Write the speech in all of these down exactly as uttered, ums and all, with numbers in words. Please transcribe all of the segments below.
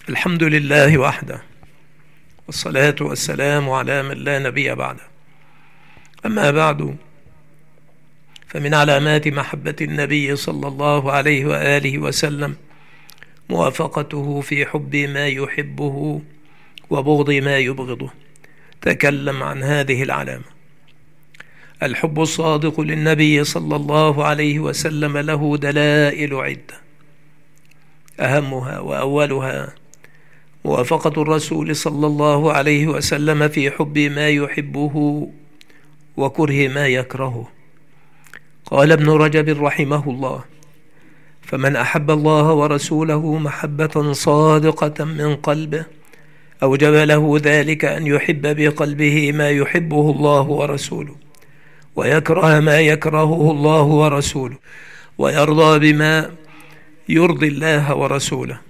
الحمد لله وحده، والصلاة والسلام على من لا نبي بعده. أما بعد، فمن علامات محبة النبي صلى الله عليه وآله وسلم موافقته في حب ما يحبه وبغض ما يبغضه. تكلم عن هذه العلامة. الحب الصادق للنبي صلى الله عليه وسلم له دلائل عدة، أهمها وأولها موافقة الرسول صلى الله عليه وسلم في حب ما يحبه وكره ما يكرهه. قال ابن رجب رحمه الله: فمن أحب الله ورسوله محبة صادقة من قلبه أوجب له ذلك أن يحب بقلبه ما يحبه الله ورسوله، ويكره ما يكرهه الله ورسوله، ويرضى بما يرضي الله ورسوله،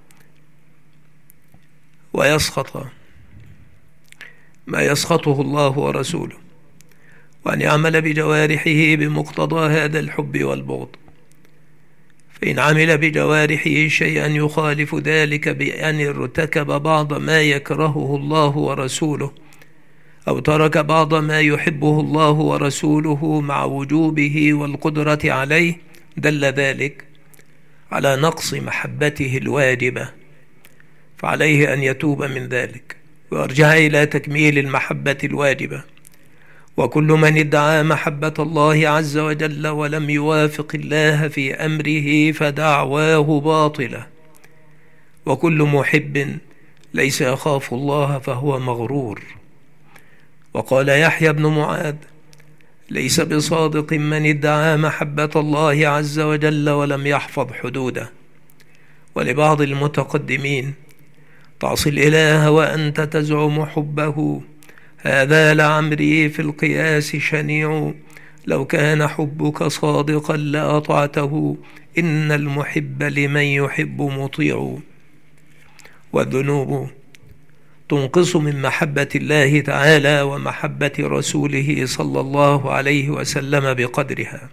ويسخط ما يسخطه الله ورسوله، وأن يعمل بجوارحه بمقتضى هذا الحب والبغض. فإن عمل بجوارحه شيئا يخالف ذلك بأن ارتكب بعض ما يكرهه الله ورسوله، أو ترك بعض ما يحبه الله ورسوله مع وجوبه والقدرة عليه، دل ذلك على نقص محبته الواجبة، فعليه أن يتوب من ذلك ويرجع إلى تكميل المحبة الواجبة. وكل من ادعى محبة الله عز وجل ولم يوافق الله في أمره فدعواه باطلة، وكل محب ليس يخاف الله فهو مغرور. وقال يحيى بن معاذ: ليس بصادق من ادعى محبة الله عز وجل ولم يحفظ حدوده. ولبعض المتقدمين: تعصي الإله وأنت تزعم حبه، هذا لعمري في القياس شنيع، لو كان حبك صادقا لأطعته، إن المحب لمن يحب مطيع. والذنوب تنقص من محبة الله تعالى ومحبة رسوله صلى الله عليه وسلم بقدرها،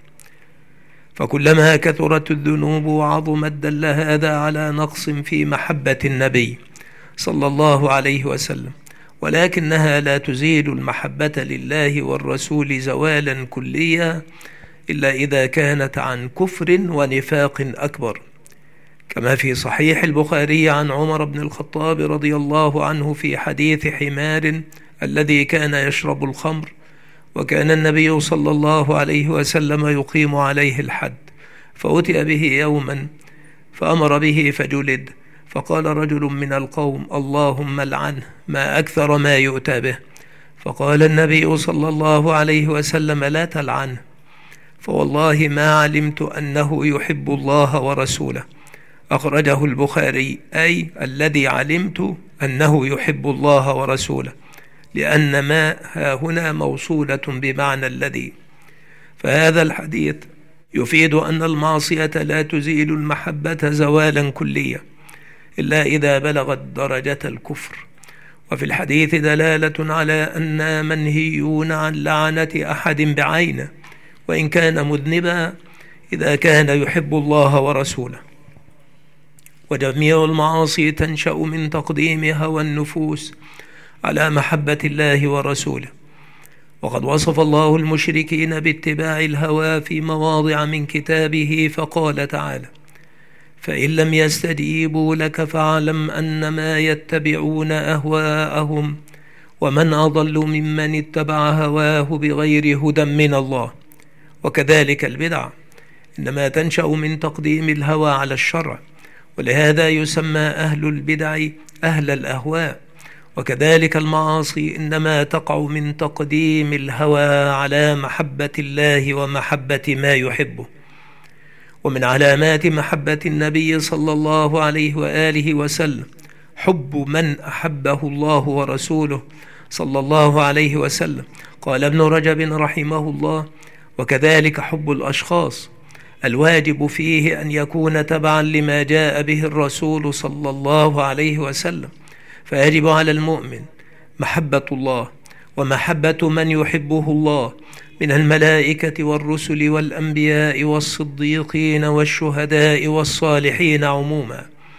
فكلما كثرت الذنوب وعظمت دل هذا على نقص في محبة النبي صلى الله عليه وسلم، ولكنها لا تزيل المحبة لله والرسول زوالا كليا إلا إذا كانت عن كفر ونفاق أكبر، كما في صحيح البخاري عن عمر بن الخطاب رضي الله عنه في حديث حمار الذي كان يشرب الخمر، وكان النبي صلى الله عليه وسلم يقيم عليه الحد، فأتي به يوما فأمر به فجلد، فقال رجل من القوم: اللهم لعنه، ما أكثر ما يؤتى به. فقال النبي صلى الله عليه وسلم: لا تلعنه، فوالله ما علمت أنه يحب الله ورسوله. أخرجه البخاري، أي الذي علمت أنه يحب الله ورسوله، لأن ما ها هنا موصولة بمعنى الذي. فهذا الحديث يفيد أن المعصية لا تزيل المحبة زوالا كليا إلا إذا بلغت درجة الكفر. وفي الحديث دلالة على أن منهيون عن لعنة أحد بعينه وإن كان مذنبا إذا كان يحب الله ورسوله. وجميع المعاصي تنشأ من تقديم هوى النفوس على محبة الله ورسوله، وقد وصف الله المشركين باتباع الهوى في مواضع من كتابه، فقال تعالى: فإن لم يستجيبوا لك فاعلم أنما يتبعون أهواءهم ومن أضل ممن اتبع هواه بغير هدى من الله. وكذلك البدع إنما تنشأ من تقديم الهوى على الشرع، ولهذا يسمى أهل البدع أهل الأهواء. وكذلك المعاصي إنما تقع من تقديم الهوى على محبة الله ومحبة ما يحبه. ومن علامات محبة النبي صلى الله عليه وآله وسلم حب من أحبه الله ورسوله صلى الله عليه وسلم. قال ابن رجب رحمه الله: وكذلك حب الأشخاص، الواجب فيه أن يكون تبعا لما جاء به الرسول صلى الله عليه وسلم، فيجب على المؤمن محبة الله ومحبة من يحبه الله من الملائكة والرسل والأنبياء والصديقين والشهداء والصالحين عموما.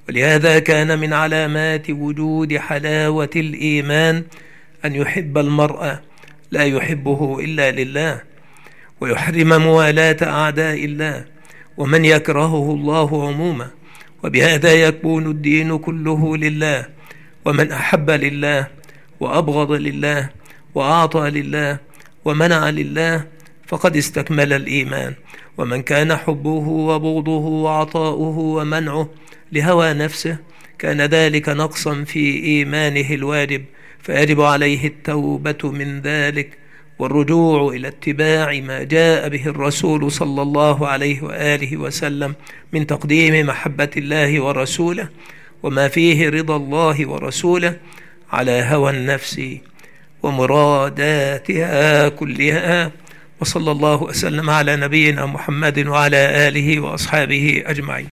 ولهذا كان من علامات وجود حلاوة الإيمان أن يحب المرء لا يحبه إلا لله، ويحرم موالاة أعداء الله ومن يكرهه الله عموما، وبهذا يكون الدين كله لله. ومن أحب لله وأبغض لله وأعطى لله ومنع لله فقد استكمل الإيمان. ومن كان حبه وبغضه وعطاؤه ومنعه لهوى نفسه كان ذلك نقصا في إيمانه الواجب، فيجب عليه التوبة من ذلك والرجوع إلى اتباع ما جاء به الرسول صلى الله عليه وآله وسلم من تقديم محبة الله ورسوله وما فيه رضا الله ورسوله على هوى النفس ومراداتها كلها. وصلى الله وسلم على نبينا محمد وعلى آله وأصحابه أجمعين.